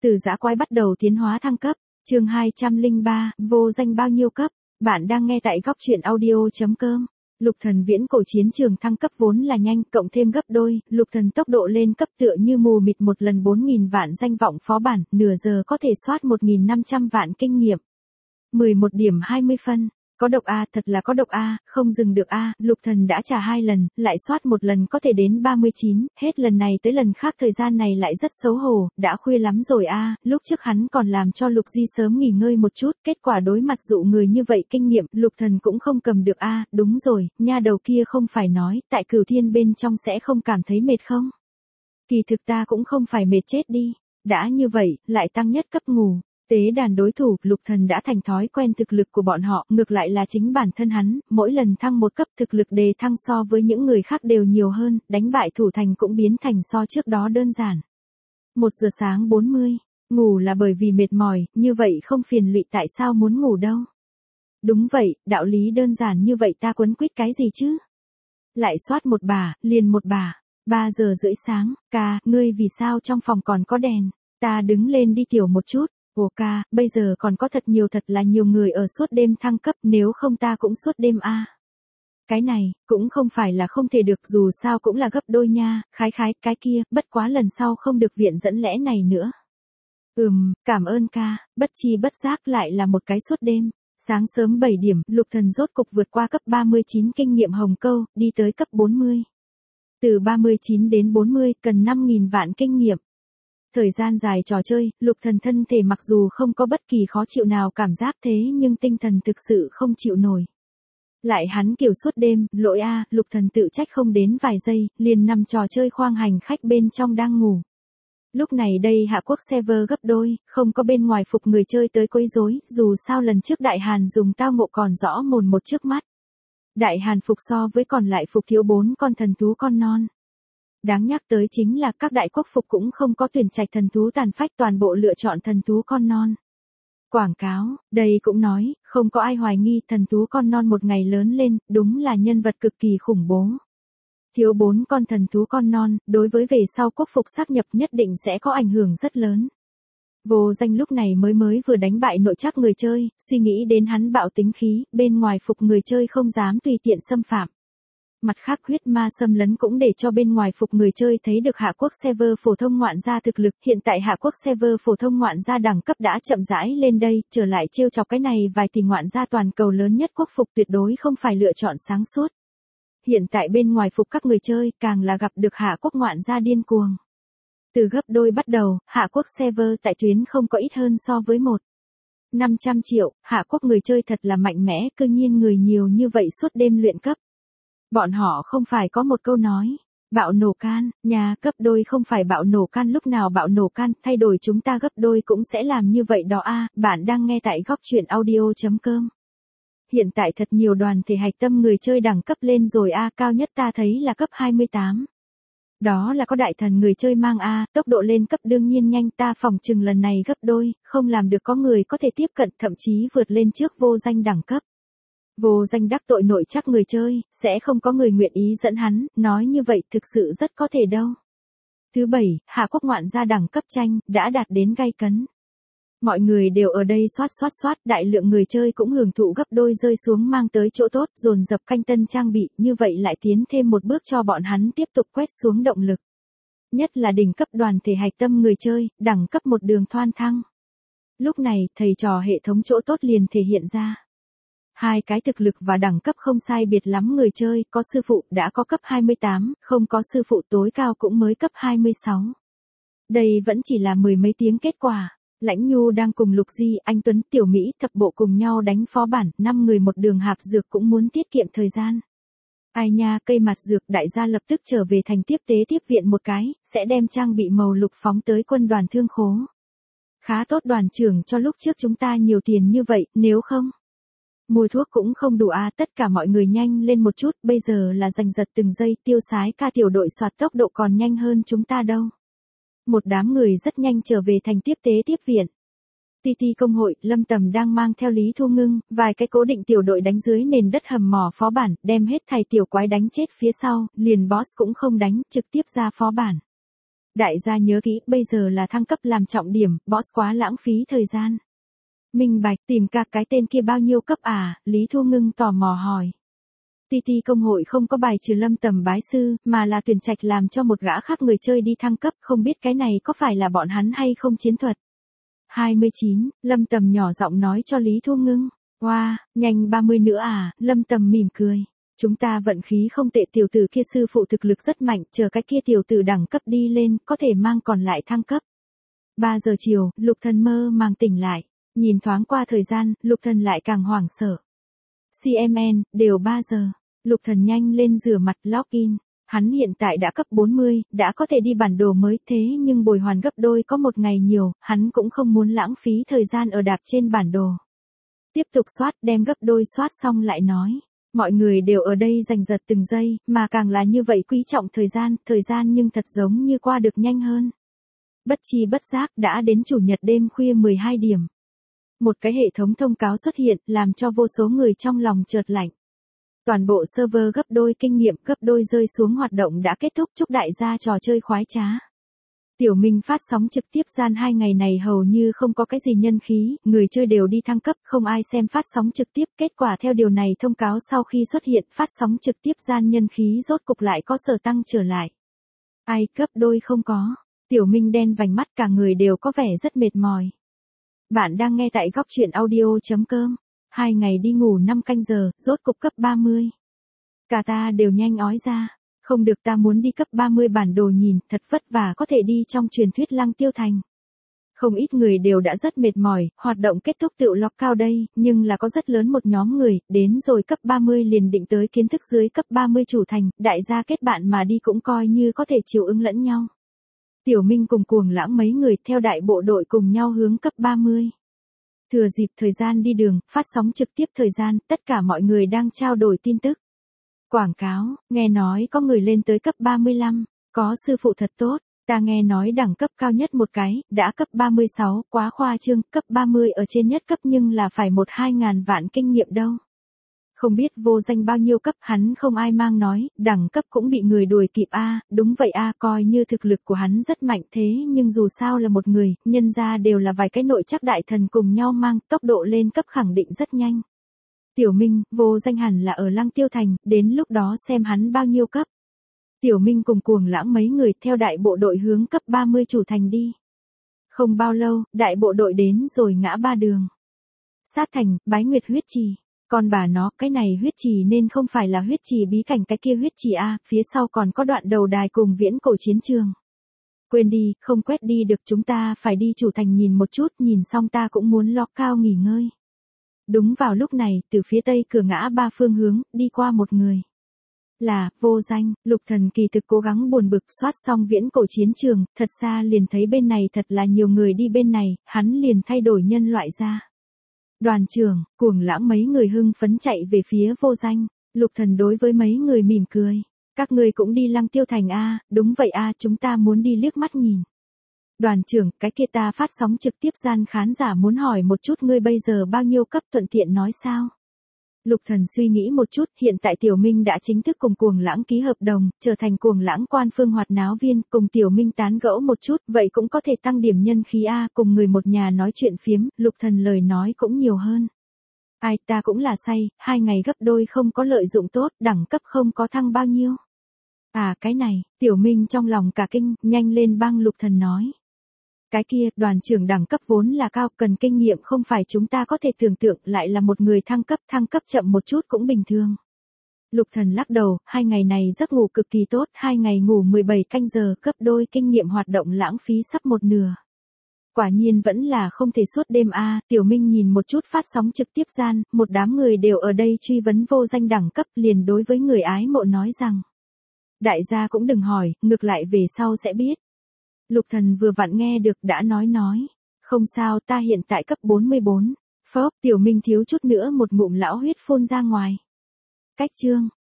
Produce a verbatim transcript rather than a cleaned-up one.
Từ dã quái bắt đầu tiến hóa thăng cấp, chương hai trăm lẻ ba, vô danh bao nhiêu cấp, bạn đang nghe tại góc truyện audio.com. Lục thần viễn cổ chiến trường thăng cấp vốn là nhanh, cộng thêm gấp đôi, lục thần tốc độ lên cấp tựa như mù mịt một lần bốn nghìn vạn danh vọng phó bản, nửa giờ có thể soát một nghìn năm trăm vạn kinh nghiệm. mười một điểm hai mươi phân. Có độc a, thật là có độc a, không dừng được a, lục thần đã trả hai lần, lại soát một lần có thể đến ba mươi chín, hết lần này tới lần khác thời gian này lại rất xấu hổ, đã khuya lắm rồi a, lúc trước hắn còn làm cho Lục Di sớm nghỉ ngơi một chút, kết quả đối mặt dụ người như vậy kinh nghiệm, lục thần cũng không cầm được a, đúng rồi, nha đầu kia không phải nói, tại Cửu Thiên bên trong sẽ không cảm thấy mệt không? Kỳ thực ta cũng không phải mệt chết đi, đã như vậy, lại tăng nhất cấp ngủ. Tế đàn đối thủ, lục thần đã thành thói quen thực lực của bọn họ, ngược lại là chính bản thân hắn, mỗi lần thăng một cấp thực lực đề thăng so với những người khác đều nhiều hơn, đánh bại thủ thành cũng biến thành so trước đó đơn giản. Một giờ sáng bốn mươi, ngủ là bởi vì mệt mỏi, như vậy không phiền lụy tại sao muốn ngủ đâu. Đúng vậy, đạo lý đơn giản như vậy ta quấn quýt cái gì chứ? Lại soát một bà, liền một bà, ba giờ rưỡi sáng, ca, ngươi vì sao trong phòng còn có đèn, ta đứng lên đi tiểu một chút. Ồ ca, bây giờ còn có thật nhiều thật là nhiều người ở suốt đêm thăng cấp, nếu không ta cũng suốt đêm a. À. Cái này, cũng không phải là không thể được, dù sao cũng là gấp đôi nha, khái khái, cái kia, bất quá lần sau không được viện dẫn lẽ này nữa. Ừm, cảm ơn ca, bất chi bất giác lại là một cái suốt đêm. Sáng sớm bảy điểm, lục thần rốt cục vượt qua cấp ba mươi chín kinh nghiệm hồng câu, đi tới cấp bốn mươi. Từ ba mươi chín đến bốn mươi, cần năm nghìn vạn kinh nghiệm. Thời gian dài trò chơi, lục thần thân thể mặc dù không có bất kỳ khó chịu nào cảm giác thế nhưng tinh thần thực sự không chịu nổi. Lại hắn kiểu suốt đêm, lỗi a, à, lục thần tự trách không đến vài giây, liền nằm trò chơi khoang hành khách bên trong đang ngủ. Lúc này đây Hạ Quốc server gấp đôi, không có bên ngoài phục người chơi tới quấy rối, dù sao lần trước Đại Hàn dùng tao ngộ còn rõ mồn một trước mắt. Đại Hàn phục so với còn lại phục thiếu bốn con thần thú con non. Đáng nhắc tới chính là các đại quốc phục cũng không có tuyển trạch thần thú tàn phách, toàn bộ lựa chọn thần thú con non. Quảng cáo, đây cũng nói, không có ai hoài nghi thần thú con non một ngày lớn lên, đúng là nhân vật cực kỳ khủng bố. Thiếu bốn con thần thú con non, đối với về sau quốc phục sáp nhập nhất định sẽ có ảnh hưởng rất lớn. Vô danh lúc này mới mới vừa đánh bại nội trác người chơi, suy nghĩ đến hắn bạo tính khí, bên ngoài phục người chơi không dám tùy tiện xâm phạm. Mặt khác huyết ma xâm lấn cũng để cho bên ngoài phục người chơi thấy được Hạ Quốc server phổ thông ngoạn gia thực lực, hiện tại Hạ Quốc server phổ thông ngoạn gia đẳng cấp đã chậm rãi lên đây, trở lại trêu chọc cái này vài tỷ ngoạn gia toàn cầu lớn nhất quốc phục tuyệt đối không phải lựa chọn sáng suốt. Hiện tại bên ngoài phục các người chơi càng là gặp được Hạ Quốc ngoạn gia điên cuồng. Từ gấp đôi bắt đầu, Hạ Quốc server tại tuyến không có ít hơn so với một. năm trăm triệu, Hạ Quốc người chơi thật là mạnh mẽ, cư nhiên người nhiều như vậy suốt đêm luyện cấp. Bọn họ không phải có một câu nói, bạo nổ can, nhà cấp đôi không phải bạo nổ can, lúc nào bạo nổ can, thay đổi chúng ta gấp đôi cũng sẽ làm như vậy đó a. À, bạn đang nghe tại góc truyện audio.com. Hiện tại thật nhiều đoàn thể hạch tâm người chơi đẳng cấp lên rồi a, à, cao nhất ta thấy là cấp hai mươi tám. Đó là có đại thần người chơi mang a, à, tốc độ lên cấp đương nhiên nhanh, ta phòng chừng lần này gấp đôi, không làm được có người có thể tiếp cận, thậm chí vượt lên trước vô danh đẳng cấp. Vô danh đắc tội nội chắc người chơi, sẽ không có người nguyện ý dẫn hắn, nói như vậy thực sự rất có thể đâu. Thứ bảy, Hạ Quốc ngoạn gia đẳng cấp tranh, đã đạt đến gay cấn. Mọi người đều ở đây xoát xoát xoát, đại lượng người chơi cũng hưởng thụ gấp đôi rơi xuống mang tới chỗ tốt, dồn dập canh tân trang bị, như vậy lại tiến thêm một bước cho bọn hắn tiếp tục quét xuống động lực. Nhất là đỉnh cấp đoàn thể hạch tâm người chơi, đẳng cấp một đường thoăn thăng. Lúc này, thầy trò hệ thống chỗ tốt liền thể hiện ra. Hai cái thực lực và đẳng cấp không sai biệt lắm người chơi, có sư phụ đã có cấp hai mươi tám, không có sư phụ tối cao cũng mới cấp hai mươi sáu. Đây vẫn chỉ là mười mấy tiếng kết quả. Lãnh Nhu đang cùng Lục Di, anh Tuấn, Tiểu Mỹ thập bộ cùng nhau đánh phó bản, năm người một đường hạp dược cũng muốn tiết kiệm thời gian. Ai nha, cây mặt dược đại gia lập tức trở về thành tiếp tế tiếp viện một cái, sẽ đem trang bị màu lục phóng tới quân đoàn thương khố. Khá tốt đoàn trưởng cho lúc trước chúng ta nhiều tiền như vậy, nếu không. Mua thuốc cũng không đủ à, tất cả mọi người nhanh lên một chút, bây giờ là giành giật từng giây, tiêu sái ca tiểu đội soạt tốc độ còn nhanh hơn chúng ta đâu. Một đám người rất nhanh trở về thành tiếp tế tiếp viện. Ti Ti công hội, Lâm Tầm đang mang theo Lý Thu Ngưng, vài cái cố định tiểu đội đánh dưới nền đất hầm mỏ phó bản, đem hết thầy tiểu quái đánh chết phía sau, liền boss cũng không đánh, trực tiếp ra phó bản. Đại gia nhớ kỹ, bây giờ là thăng cấp làm trọng điểm, boss quá lãng phí thời gian. Minh bạch, tìm ca cái tên kia bao nhiêu cấp à, Lý Thu Ngưng tò mò hỏi. Ti Ti công hội không có bài trừ Lâm Tầm bái sư, mà là tuyển trạch làm cho một gã khác người chơi đi thăng cấp, không biết cái này có phải là bọn hắn hay không chiến thuật. hai mươi chín, Lâm Tầm nhỏ giọng nói cho Lý Thu Ngưng. Wow, nhanh ba mươi nữa à, Lâm Tầm mỉm cười. Chúng ta vận khí không tệ, tiểu tử kia sư phụ thực lực rất mạnh, chờ cái kia tiểu tử đẳng cấp đi lên, có thể mang còn lại thăng cấp. ba giờ chiều, Lục Thần mơ màng tỉnh lại. Nhìn thoáng qua thời gian, Lục Thần lại càng hoảng sợ. xê em en, đều ba giờ. Lục Thần nhanh lên rửa mặt login. Hắn hiện tại đã cấp bốn mươi, đã có thể đi bản đồ mới, thế nhưng bồi hoàn gấp đôi có một ngày nhiều, hắn cũng không muốn lãng phí thời gian ở đạp trên bản đồ. Tiếp tục soát, đem gấp đôi soát xong lại nói. Mọi người đều ở đây giành giật từng giây, mà càng là như vậy quý trọng thời gian, thời gian nhưng thật giống như qua được nhanh hơn. Bất chi bất giác đã đến chủ nhật đêm khuya mười hai điểm. Một cái hệ thống thông cáo xuất hiện, làm cho vô số người trong lòng chợt lạnh. Toàn bộ server gấp đôi kinh nghiệm, gấp đôi rơi xuống hoạt động đã kết thúc, chúc đại gia trò chơi khoái trá. Tiểu Minh phát sóng trực tiếp gian hai ngày này hầu như không có cái gì nhân khí, người chơi đều đi thăng cấp, không ai xem phát sóng trực tiếp, kết quả theo điều này thông cáo sau khi xuất hiện, phát sóng trực tiếp gian nhân khí rốt cục lại có sở tăng trở lại. Ai gấp đôi không có. Tiểu Minh đen vành mắt, cả người đều có vẻ rất mệt mỏi. Bạn đang nghe tại góc truyện audio.com. Hai ngày đi ngủ năm canh giờ, rốt cục cấp ba mươi. Cả ta đều nhanh ói ra. Không được, ta muốn đi cấp ba mươi bản đồ nhìn, thật vất vả có thể đi trong truyền thuyết Lăng Tiêu Thành. Không ít người đều đã rất mệt mỏi, hoạt động kết thúc tựu lock cao đây, nhưng là có rất lớn một nhóm người, đến rồi cấp ba mươi liền định tới kiến thức dưới cấp ba mươi chủ thành, đại gia kết bạn mà đi cũng coi như có thể chiều ứng lẫn nhau. Tiểu Minh cùng Cuồng Lãng mấy người theo đại bộ đội cùng nhau hướng cấp ba mươi. Thừa dịp thời gian đi đường, phát sóng trực tiếp thời gian, tất cả mọi người đang trao đổi tin tức. Quảng cáo, nghe nói có người lên tới cấp ba mươi lăm, có sư phụ thật tốt, ta nghe nói đẳng cấp cao nhất một cái, đã cấp ba mươi sáu, quá khoa trương, cấp ba mươi ở trên nhất cấp nhưng là phải một hai ngàn vạn kinh nghiệm đâu. Không biết Vô Danh bao nhiêu cấp, hắn không ai mang nói, đẳng cấp cũng bị người đuổi kịp a, đúng vậy a, coi như thực lực của hắn rất mạnh thế nhưng dù sao là một người, nhân ra đều là vài cái nội chắc đại thần cùng nhau mang, tốc độ lên cấp khẳng định rất nhanh. Tiểu Minh, Vô Danh hẳn là ở Lăng Tiêu Thành, đến lúc đó xem hắn bao nhiêu cấp. Tiểu Minh cùng Cuồng Lãng mấy người theo đại bộ đội hướng cấp ba mươi chủ thành đi. Không bao lâu, đại bộ đội đến rồi ngã ba đường. Sát thành, Bái Nguyệt huyết trì. Con bà nó, cái này huyết trì nên không phải là huyết trì bí cảnh cái kia huyết trì a, phía sau còn có đoạn đầu đài cùng viễn cổ chiến trường. Quên đi, không quét đi được, chúng ta phải đi chủ thành nhìn một chút, nhìn xong ta cũng muốn log cao nghỉ ngơi. Đúng vào lúc này, từ phía tây cửa ngã ba phương hướng, đi qua một người. Là, Vô Danh. Lục Thần kỳ thực cố gắng buồn bực, soát xong viễn cổ chiến trường, thật xa liền thấy bên này thật là nhiều người đi bên này, hắn liền thay đổi nhân loại ra. Đoàn trưởng, Cuồng Lãng mấy người hưng phấn chạy về phía Vô Danh. Lục Thần đối với mấy người mỉm cười. Các người cũng đi Lăng Tiêu Thành a, đúng vậy a, chúng ta muốn đi liếc mắt nhìn. Đoàn trưởng, cái kia ta phát sóng trực tiếp gian khán giả muốn hỏi một chút ngươi bây giờ bao nhiêu cấp, thuận tiện nói sao? Lục Thần suy nghĩ một chút, hiện tại Tiểu Minh đã chính thức cùng Cuồng Lãng ký hợp đồng, trở thành Cuồng Lãng quan phương hoạt náo viên, cùng Tiểu Minh tán gẫu một chút, vậy cũng có thể tăng điểm nhân khí a, cùng người một nhà nói chuyện phiếm, Lục Thần lời nói cũng nhiều hơn. Ai, ta cũng là say, hai ngày gấp đôi không có lợi dụng tốt, đẳng cấp không có thăng bao nhiêu. À cái này, Tiểu Minh trong lòng cả kinh, nhanh lên bang Lục Thần nói. Cái kia, đoàn trưởng đẳng cấp vốn là cao, cần kinh nghiệm không phải chúng ta có thể tưởng tượng, lại là một người thăng cấp, thăng cấp chậm một chút cũng bình thường. Lục Thần lắc đầu, hai ngày này giấc ngủ cực kỳ tốt, hai ngày ngủ mười bảy canh giờ, gấp đôi kinh nghiệm hoạt động lãng phí sắp một nửa. Quả nhiên vẫn là không thể suốt đêm a. Tiểu Minh nhìn một chút phát sóng trực tiếp gian, một đám người đều ở đây truy vấn Vô Danh đẳng cấp, liền đối với người ái mộ nói rằng. Đại gia cũng đừng hỏi, ngược lại về sau sẽ biết. Lục Thần vừa vặn nghe được đã nói nói. Không sao, ta hiện tại cấp bốn mươi bốn. Phốc, Tiểu Minh thiếu chút nữa một ngụm lão huyết phun ra ngoài. Cách chương,